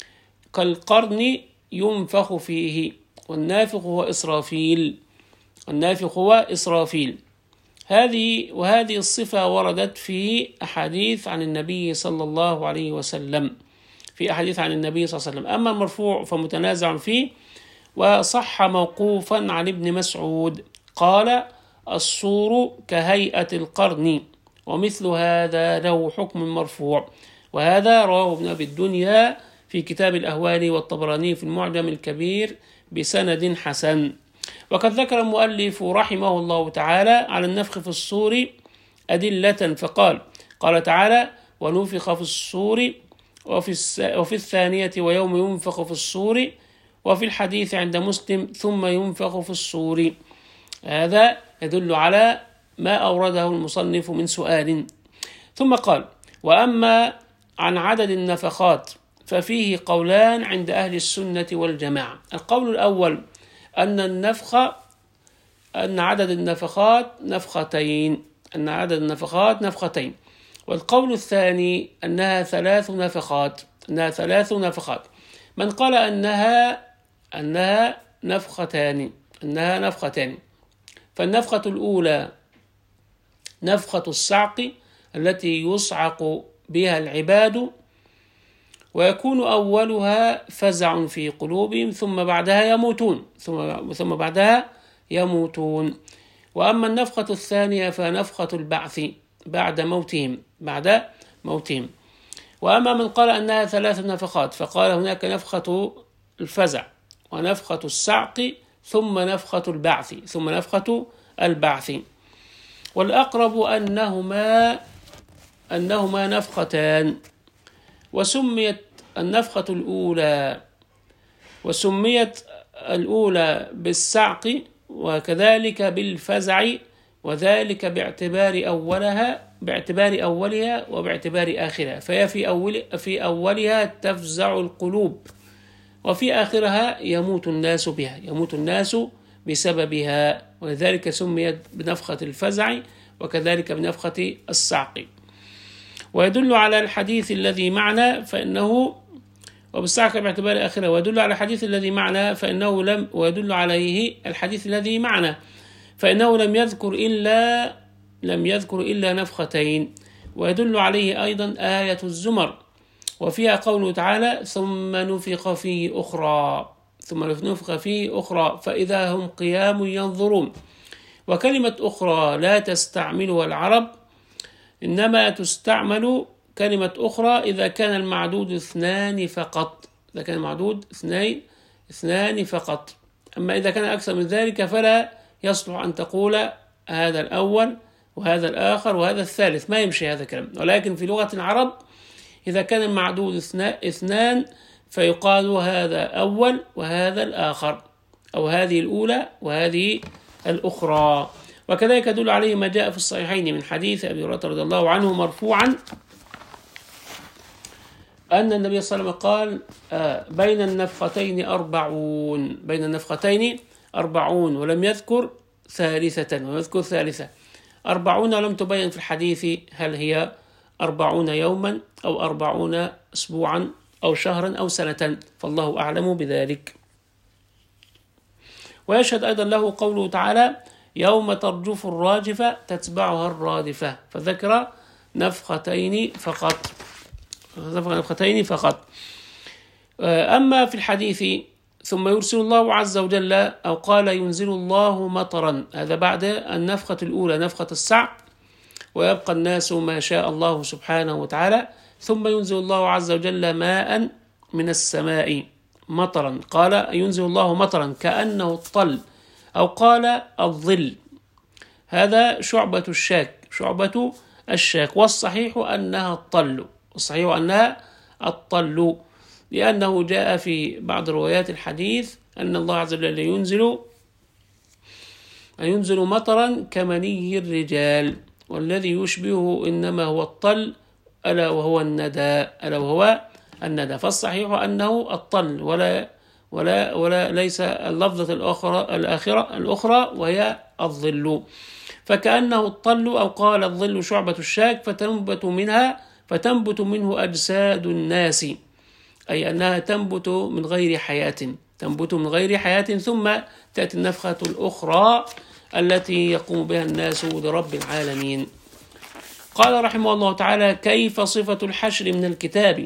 كالقرن ينفخ فيه، والنافخ هو إسرافيل النافخ هو إسرافيل هذه وهذه الصفة وردت في أحاديث عن النبي صلى الله عليه وسلم في أحاديث عن النبي صلى الله عليه وسلم. أما المرفوع فمتنازع فيه، وصح موقوفا عن ابن مسعود قال: الصور كهيئة القرن، ومثل هذا له حكم مرفوع. وهذا رواه ابن أبي الدنيا في كتاب الأهوال والطبراني في المعجم الكبير بسند حسن. وقد ذكر المؤلف رحمه الله تعالى على النفخ في الصور أدلة، فقال: قال تعالى: ونفخ في الصور وفي, وفي الثانية ويوم ينفخ في الصور، وفي الحديث عند مسلم ثم ينفخ في الصور. هذا يدل على ما أورده المصنف من سؤال. ثم قال: وأما عن عدد النفخات ففيه قولان عند أهل السنة والجماعة. القول الأول أن النفخ أن عدد النفخات نفختين أن عدد النفخات نفختين والقول الثاني أنها ثلاث نفخات أنها ثلاث نفخات من قال أنها أنها نفختان أنها نفختان فالنفخة الأولى نفخة الصعق التي يصعق بها العباد، ويكون أولها فزع في قلوبهم ثم بعدها يموتون ثم ثم بعدها يموتون. وأما النفخة الثانية فنفخة البعث بعد موتهم بعد موتهم. وأما من قال أنها ثلاث نفخات فقال هناك نفخة الفزع ونفخة الصعق ثم نفخة البعث ثم نفخة البعث. والأقرب أنهما أنهما نفختان، وسميت النفخة الأولى وسميت الأولى بالصعق وكذلك بالفزع، وذلك باعتبار أولها باعتبار أولها وباعتبار آخرها، فهي في أول في أولها تفزع القلوب، وفي آخرها يموت الناس بها يموت الناس بسببها، ولذلك سميت بنفخة الفزع وكذلك بنفخة الصعق. ويدل على الحديث الذي معنا فإنه وبالساعة باعتبار آخرها، ويدل على الحديث الذي معنا فإنه لم ويدل عليه الحديث الذي معنا فإنه لم يذكر إلا لم يذكر إلا نفختين. ويدل عليه أيضا آية الزمر وفيها قوله تعالى ثم نفخ فيه أخرى ثم نفخ فيه أخرى فإذا هم قيام ينظرون. وكلمة أخرى لا تستعملها العرب، إنما تستعمل كلمة أخرى إذا كان المعدود اثنان فقط إذا كان المعدود اثنين اثنان فقط. أما إذا كان أكثر من ذلك فلا يصلح أن تقول هذا الأول وهذا الآخر وهذا الثالث، ما يمشي هذا الكلام. ولكن في لغة العرب إذا كان المعدود اثنان فيقال هذا أول وهذا الآخر، أو هذه الأولى وهذه الأخرى. وكذلك يدل عليه ما جاء في الصحيحين من حديث أبي هريرة رضي الله عنه مرفوعا أن النبي صلى الله عليه وسلم قال آه بين النفختين أربعون بين النفختين أربعون ولم يذكر ثالثة ولم يذكر ثالثة أربعون ولم تبين في الحديث هل هي أربعون يوما أو أربعون أسبوعا أو شهرا أو سنة، فالله أعلم بذلك. ويشهد أيضا له قوله تعالى يوم ترجف الراجفة تتبعها الرادفة، فذكر نفختين فقط نفختين فقط. أما في الحديث ثم يرسل الله عز وجل أو قال ينزل الله مطرا، هذا بعد النفخة الأولى نفخة السعق، ويبقى الناس ما شاء الله سبحانه وتعالى، ثم ينزل الله عز وجل ماء من السماء مطرا، قال ينزل الله مطرا كأنه الطل أو قال الظل، هذا شعبة الشاك شعبة الشاك والصحيح أنها الطل والصحيح أنها الطل لأنه جاء في بعض روايات الحديث أن الله عز وجل ينزل ينزل مطرا كمني الرجال، والذي يشبهه إنما هو الطل ألا وهو الندى ألا وهو الندى فالصحيح أنه الطل ولا ولا ولا ليس اللفظة الأخرى الآخرة الأخرى وهي الظل، فكأنه الطل أو قال الظل شعبة الشاك فتنبت منها فتنبت منه أجساد الناس، أي أنها تنبت من غير حياة تنبت من غير حياة ثم تأتي النفخة الأخرى التي يقوم بها الناس لرب العالمين. قال رحمه الله تعالى كيف صفة الحشر من الكتاب؟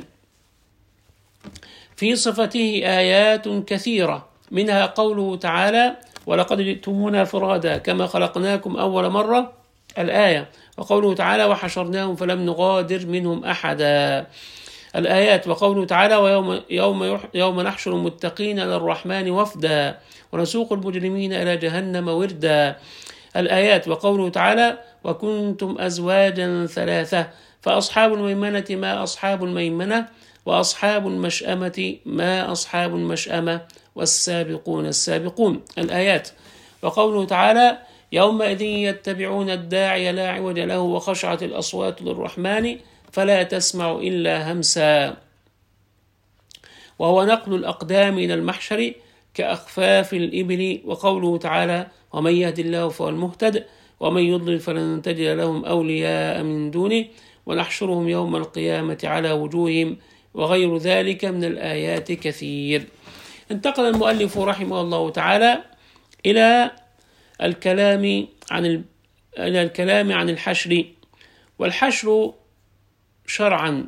في صفته آيات كثيرة، منها قوله تعالى ولقد جئتمونا فرادا كما خلقناكم أول مرة الآية، وقوله تعالى وحشرناهم فلم نغادر منهم أحدا الآيات، وقوله تعالى ويوم يوم يوم نحشر المتقين للرحمن وفدا ونسوق المجرمين إلى جهنم وردا الآيات، وقوله تعالى وكنتم أزواجا ثلاثة فأصحاب الميمنة ما أصحاب الميمنة وأصحاب المشأمة ما أصحاب المشأمة والسابقون السابقون الآيات، وقوله تعالى يومئذ يتبعون الداعي لا عوج له وخشعت الأصوات للرحمن فلا تسمع إلا همسا، وهو نقل الأقدام إلى المحشر كأخفاف الإبل، وقوله تعالى ومن يهد الله فهو المهتد ومن يضلل فلن تجد لهم أولياء من دونه ونحشرهم يوم القيامة على وجوههم وغير ذلك من الآيات كثير. انتقل المؤلف رحمه الله تعالى إلى الكلام عن ال... إلى الكلام عن الحشر. والحشر شرعا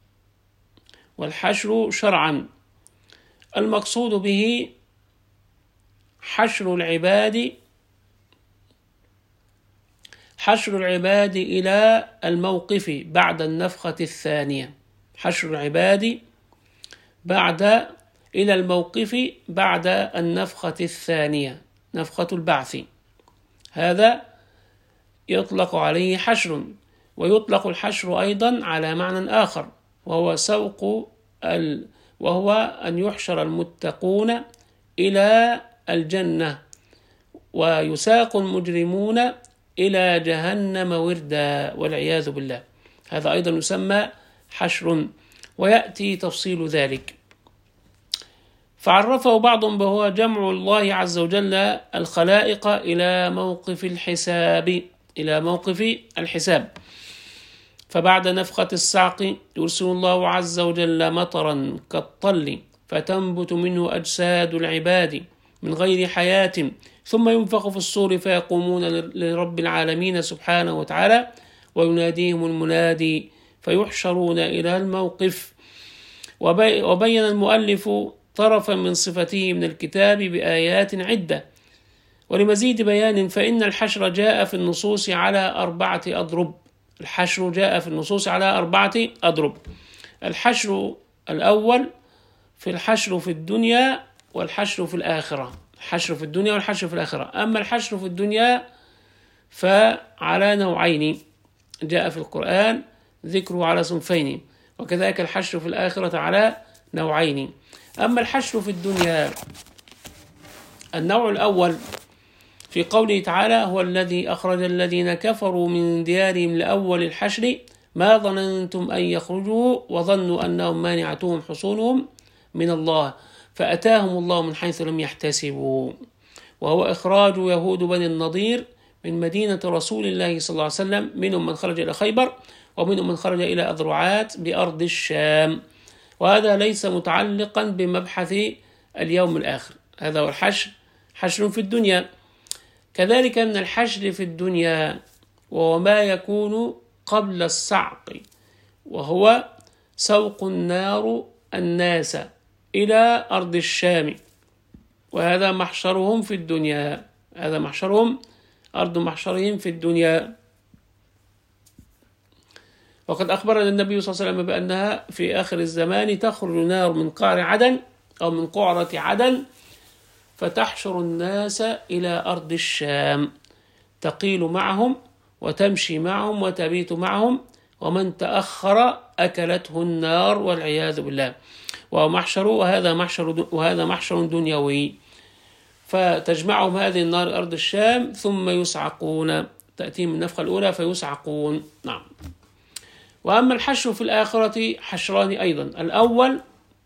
والحشر شرعا المقصود به حشر العباد حشر العباد إلى الموقف بعد النفخة الثانية حشر العباد بعد إلى الموقف بعد النفخة الثانية نفخة البعث، هذا يطلق عليه حشر. ويطلق الحشر أيضا على معنى آخر وهو سوق ال... وهو أن يحشر المتقون إلى الجنة ويساق المجرمون إلى جهنم وردا والعياذ بالله، هذا أيضا يسمى حشر ويأتي تفصيل ذلك. فعرفه بعضهم بهو جمع الله عز وجل الخلائق إلى موقف الحساب إلى موقف الحساب فبعد نفخة الصعق يرسل الله عز وجل مطرا كالطل فتنبت منه أجساد العباد من غير حياة، ثم ينفخ في الصور فيقومون لرب العالمين سبحانه وتعالى ويناديهم المنادي فيحشرون إلى الموقف. وبين المؤلف طرفا من صفته من الكتاب بآيات عدة. ولمزيد بيان فإن الحشر جاء في النصوص على أربعة أضرب. الحشر جاء في النصوص على أربعة أضرب. الحشر الأول في الحشر في الدنيا والحشر في الآخرة. الحشر في الدنيا والحشر في الآخرة. أما الحشر في الدنيا فعلى نوعين جاء في القرآن ذكره على صنفين، وكذلك الحشر في الآخرة على نوعين. أما الحشر في الدنيا النوع الأول في قوله تعالى هو الذي أخرج الذين كفروا من ديارهم لأول الحشر ما ظننتم أن يخرجوا وظنوا أنهم مانعتهم حصونهم من الله فأتاهم الله من حيث لم يحتسبوا، وهو إخراج يهود بني النضير من مدينة رسول الله صلى الله عليه وسلم، منهم من خرج إلى خيبر ومنهم من خرج إلى أذرعات بأرض الشام. وهذا ليس متعلقا بمبحث اليوم الآخر، هذا هو الحشر، حشر في الدنيا. كذلك من الحشر في الدنيا وهو ما يكون قبل الصعق، وهو سوق النار الناس إلى أرض الشام، وهذا محشرهم في الدنيا، هذا محشرهم أرض محشرهم في الدنيا. وقد أخبرنا النبي صلى الله عليه وسلم بأنها في آخر الزمان تخرج نار من قعر عدن أو من قعرة عدن فتحشر الناس إلى أرض الشام، تقيل معهم وتمشي معهم وتبيت معهم، ومن تأخر أكلته النار والعياذ بالله. وهو محشر وهذا محشر وهذا محشر دنيوي، فتجمعهم هذه النار أرض الشام ثم يصعقون، تأتيهم النفخة الأولى فيصعقون. نعم. وأما الحشر في الآخرة حشران أيضا. الأول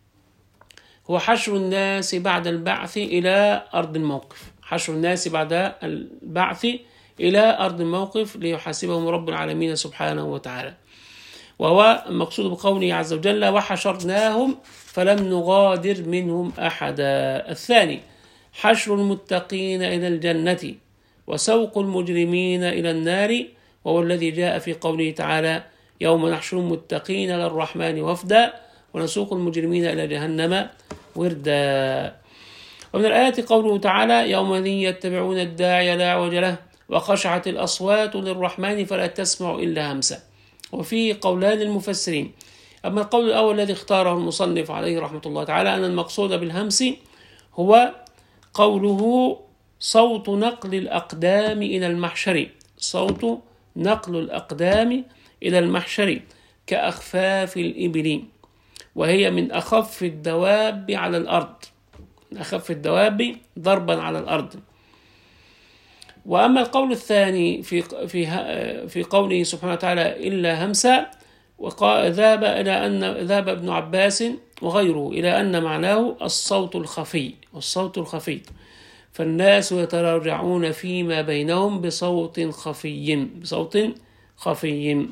هو حشر الناس بعد البعث إلى أرض الموقف، حشر الناس بعد البعث إلى أرض الموقف ليحاسبهم رب العالمين سبحانه وتعالى. وهو المقصود بقوله عز وجل وحشرناهم فلم نغادر منهم أحدا. الثاني حشر المتقين إلى الجنة وسوق المجرمين إلى النار، وهو الذي جاء في قوله تعالى يوم نحشر المتقين للرحمن وفدا ونسوق المجرمين إلى جهنم وردا. ومن الآيات قوله تعالى يومئذ يتبعون الداعي لا عوج له وخشعت الأصوات للرحمن فلا تسمع إلا همسا. وفيه قولان للمفسرين. أما القول الأول الذي اختاره المصنف عليه رحمة الله تعالى أن المقصود بالهمس هو قوله صوت نقل الأقدام إلى المحشر، صوت نقل الأقدام إلى المحشر كأخفاف الإبل، وهي من أخف الدواب على الأرض، من أخف الدواب ضربا على الأرض. وأما القول الثاني في في في قوله سبحانه وتعالى إلا همسا، وذهب إلى أن ذهب ابن عباس وغيره إلى أن معناه الصوت الخفي، والصوت الخفي فالناس يتراجعون فيما بينهم بصوت خفي، بصوت خفي.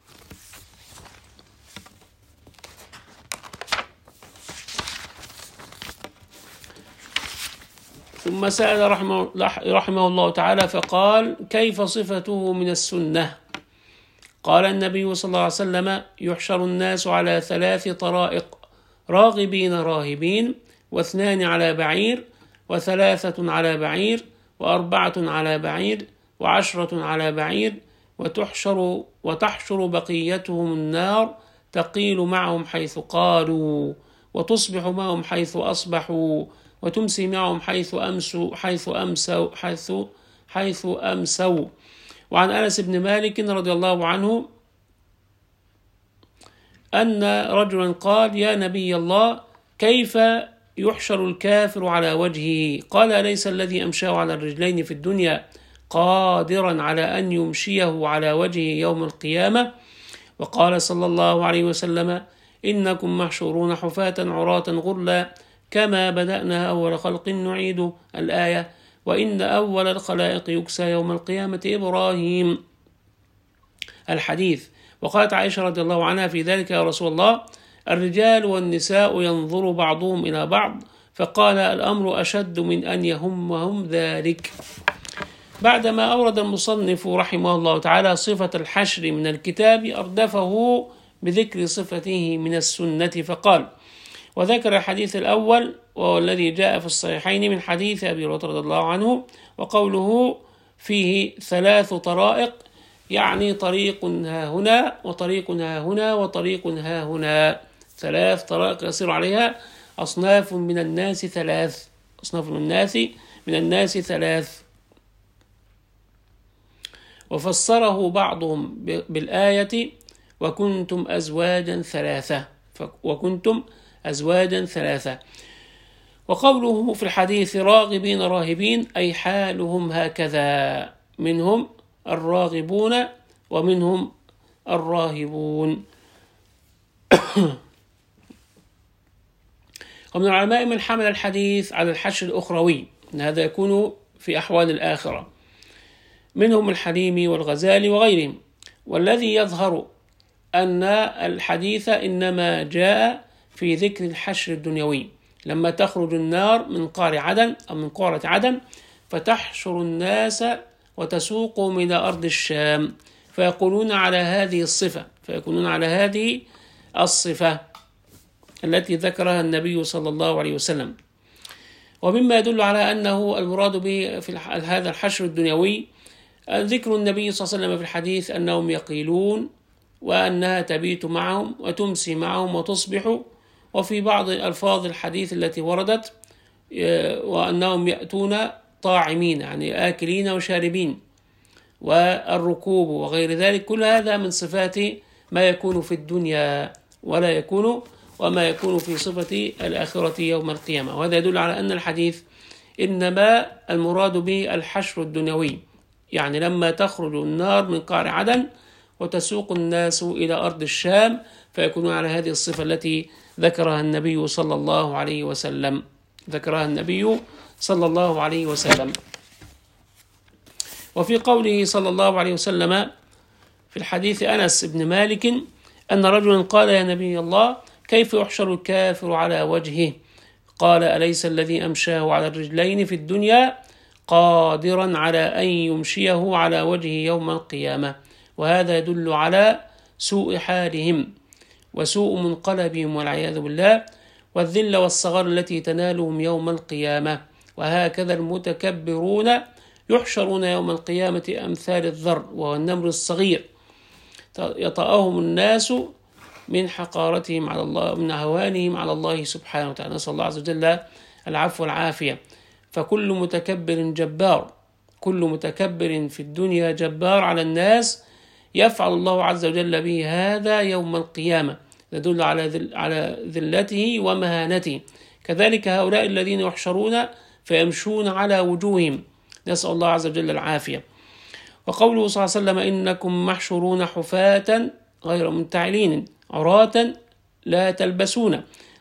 ثم سأل رحمه, رحمه الله تعالى فقال كيف صفته من السنة؟ قال النبي صلى الله عليه وسلم يحشر الناس على ثلاث طرائق راغبين راهبين، واثنان على بعير، وثلاثة على بعير، وأربعة على بعير، وعشرة على بعير، وتحشر, وتحشر بقيتهم النار تقيل معهم حيث قالوا، وتصبح معهم حيث أصبحوا، وتمسي معهم حيث أمسوا حيث أمسوا حيث حيث أمسوا. وعن أنس بن مالك رضي الله عنه أن رجلا قال يا نبي الله كيف يحشر الكافر على وجهه؟ قال أليس الذي أمشاه على الرجلين في الدنيا قادرا على أن يمشيه على وجهه يوم القيامة؟ وقال صلى الله عليه وسلم إنكم محشورون حفاة عراة غرلا كما بدأنا أول خلق نعيد، الآية. وإن أول الخلائق يكسى يوم القيامة إبراهيم. الحديث. وقالت عائشة رضي الله عنها في ذلك: يا رسول الله، الرجال والنساء ينظر بعضهم إلى بعض، فقال: الأمر أشد من أن يهمهم ذلك. بعدما أورد المصنف رحمه الله تعالى صفة الحشر من الكتاب، أردفه بذكر صفته من السنة فقال: وذكر الحديث الأول وهو الذي جاء في الصحيحين من حديث أبي هريرة رضي الله عنه، وقوله فيه ثلاث طرائق، يعني طريق ها هنا وطريق ها هنا وطريق ها هنا، ثلاث طرائق يصير عليها أصناف من الناس ثلاث أصناف من الناس من الناس ثلاث. وفسره بعضهم بالآية: وكنتم أزواجا ثلاثة وكنتم أزواجا ثلاثة. وقوله في الحديث: راغبين راهبين، أي حالهم هكذا، منهم الراغبون ومنهم الراهبون. ومن العلماء من حمل الحديث على الحشر الأخروي، أن هذا يكون في أحوال الآخرة، منهم الحليمي والغزالي وغيرهم. والذي يظهر أن الحديث إنما جاء في ذكر الحشر الدنيوي، لما تخرج النار من قعر عدن أو من قعرة عدن فتحشر الناس وتسوقهم إلى أرض الشام، فيقولون على هذه الصفة فيكونون على هذه الصفة التي ذكرها النبي صلى الله عليه وسلم. ومما يدل على أنه المراد به في هذا الحشر الدنيوي ذكر النبي صلى الله عليه وسلم في الحديث أنهم يقيلون، وأنها تبيت معهم وتمسي معهم وتصبح. وفي بعض ألفاظ الحديث التي وردت وأنهم يأتون طاعمين، يعني آكلين وشاربين، والركوب وغير ذلك. كل هذا من صفات ما يكون في الدنيا ولا يكون وما يكون في صفة الآخرة يوم القيامة. وهذا يدل على أن الحديث إنما المراد به الحشر الدنيوي، يعني لما تخرج النار من قعر عدن وتسوق الناس إلى أرض الشام فيكونون على هذه الصفة التي ذكرها النبي صلى الله عليه وسلم ذكرها النبي صلى الله عليه وسلم. وفي قوله صلى الله عليه وسلم في الحديث أنس بن مالك أن رجلا قال: يا نبي الله، كيف يحشر الكافر على وجهه؟ قال: أليس الذي أمشاه على الرجلين في الدنيا قادرا على أن يمشيه على وجهه يوم القيامة؟ وهذا يدل على سوء حالهم وسوء منقلبهم والعياذ بالله، والذل والصغار التي تنالهم يوم القيامة. وهكذا المتكبرون يحشرون يوم القيامة أمثال الذر وهو النمر الصغير، يطأهم الناس من حقارتهم على الله، من هوانهم على الله سبحانه وتعالى. نسأل الله عز وجل العفو والعافية. فكل متكبر جبار، كل متكبر في الدنيا جبار على الناس، يفعل الله عز وجل به هذا يوم القيامة، يدل على ذل على ذلته ومهانته. كذلك هؤلاء الذين يحشرون فيمشون على وجوههم، نسأل الله عز وجل العافية. وقوله صلى الله عليه وسلم: إنكم محشورون حفاة غير منتعلين عراة لا تلبسون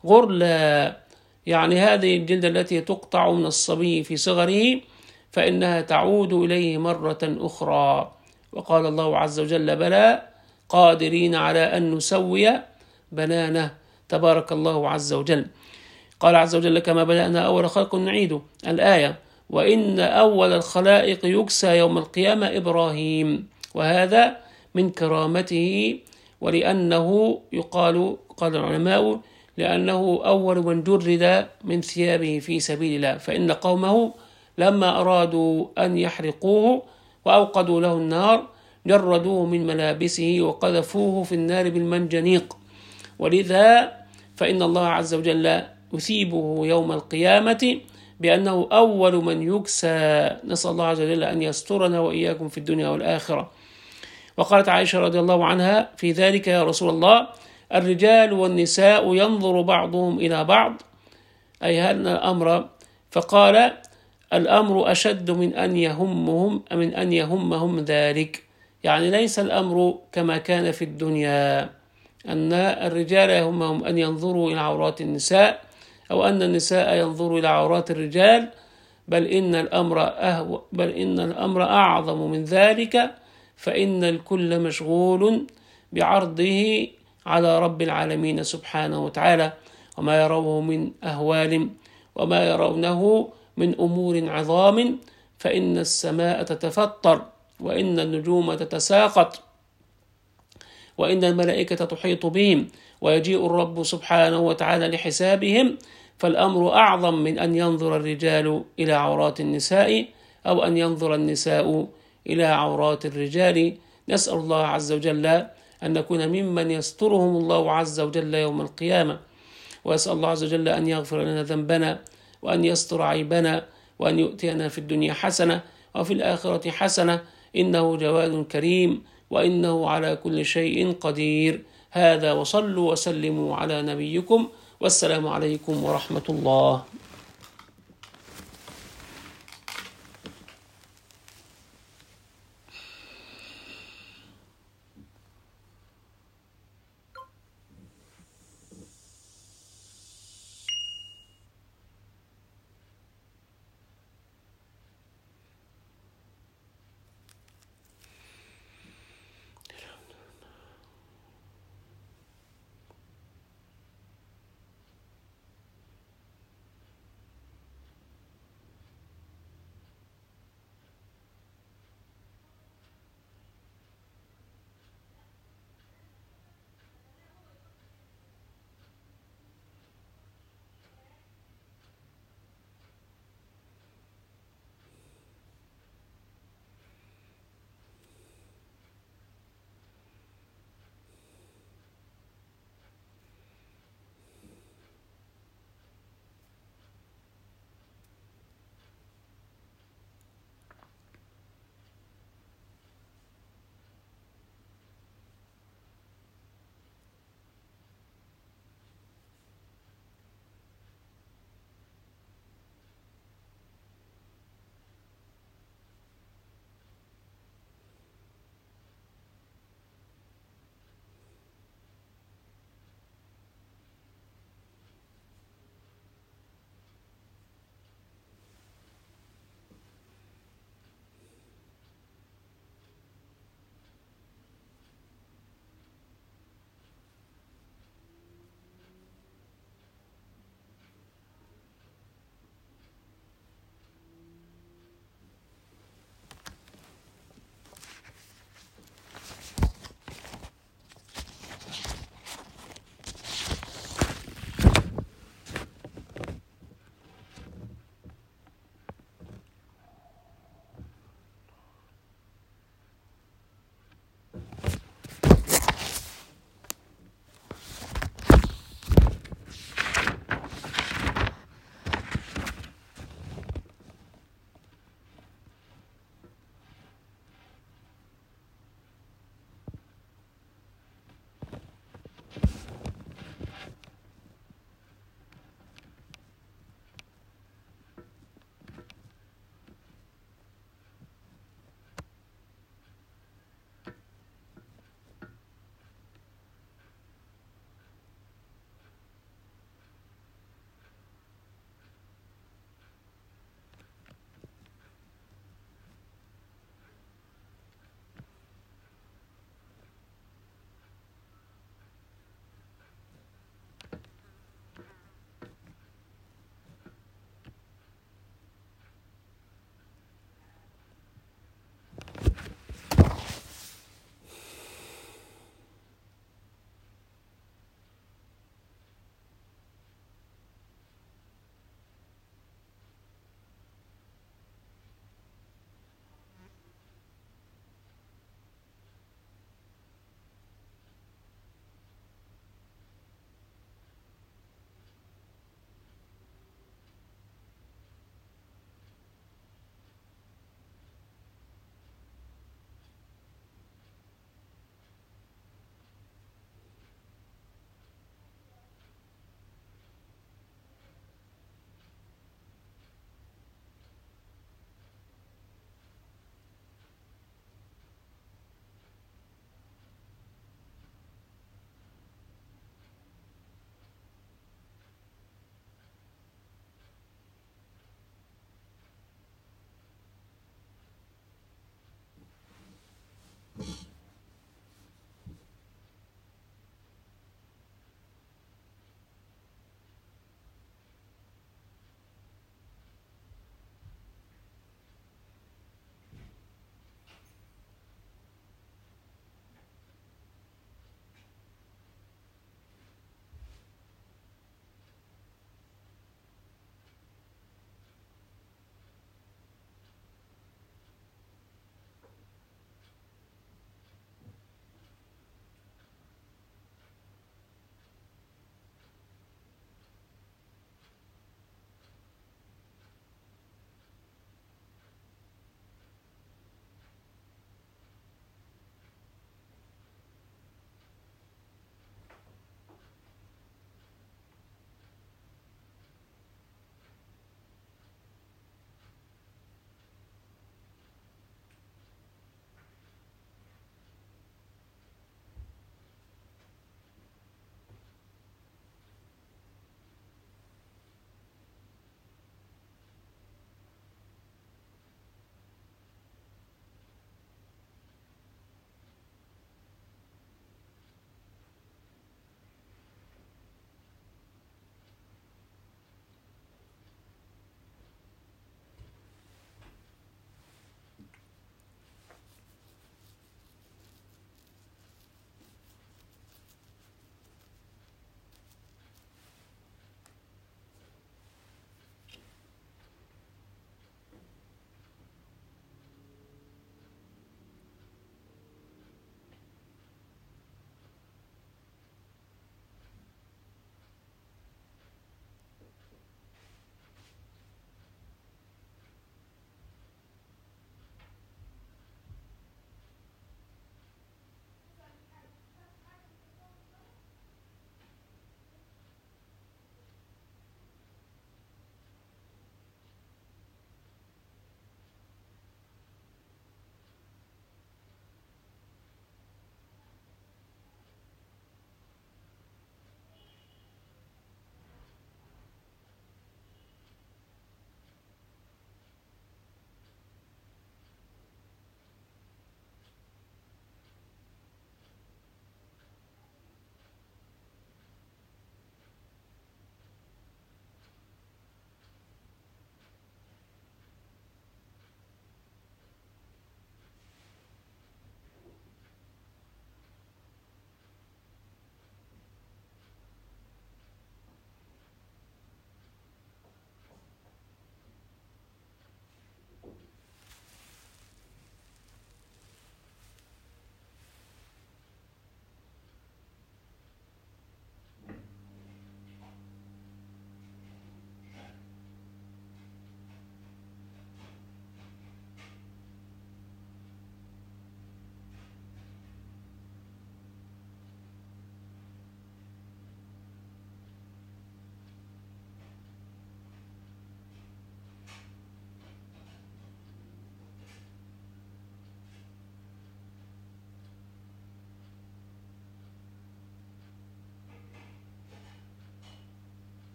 غرلا، يعني هذه الجلدة التي تقطع من الصبي في صغره فإنها تعود إليه مرة أخرى. وقال الله عز وجل: بلى قادرين على أن نسوي بنانه، تبارك الله عز وجل. قال عز وجل: كما بدأنا أول خلق نعيده، الآية. وإن أول الخلائق يكسى يوم القيامة إبراهيم، وهذا من كرامته، ولأنه يقال قال العلماء لأنه أول من جرد من ثيابه في سبيل الله، فإن قومه لما أرادوا أن يحرقوه وأوقدوا له النار جردوه من ملابسه وقذفوه في النار بالمنجنيق، ولذا فإن الله عز وجل يثيبه يوم القيامة بأنه أول من يكسى. نسأل الله عز وجل أن يسترنا وإياكم في الدنيا والآخرة. وقالت عائشة رضي الله عنها في ذلك: يا رسول الله، الرجال والنساء ينظر بعضهم إلى بعض، أي هذا الأمر؟ فقال: الأمر أشد من أن يهمهم من أن يهمهم ذلك، يعني ليس الأمر كما كان في الدنيا أن الرجال يهمهم أن ينظروا إلى عورات النساء أو أن النساء ينظروا إلى عورات الرجال، بل إن الأمر أهو بل إن الأمر أعظم من ذلك، فإن الكل مشغول بعرضه على رب العالمين سبحانه وتعالى، وما يروه من أهوال وما يرونه من أمور عظام، فإن السماء تتفطر، وإن النجوم تتساقط، وإن الملائكة تحيط بهم، ويجيء الرب سبحانه وتعالى لحسابهم. فالأمر أعظم من أن ينظر الرجال إلى عورات النساء أو أن ينظر النساء إلى عورات الرجال. نسأل الله عز وجل أن نكون ممن يسترهم الله عز وجل يوم القيامة، وأسأل الله عز وجل أن يغفر لنا ذنبنا، وأن يستر عيبنا، وأن يؤتينا في الدنيا حسنة وفي الآخرة حسنة، إنه جواد كريم، وإنه على كل شيء قدير. هذا، وصلوا وسلموا على نبيكم، والسلام عليكم ورحمة الله.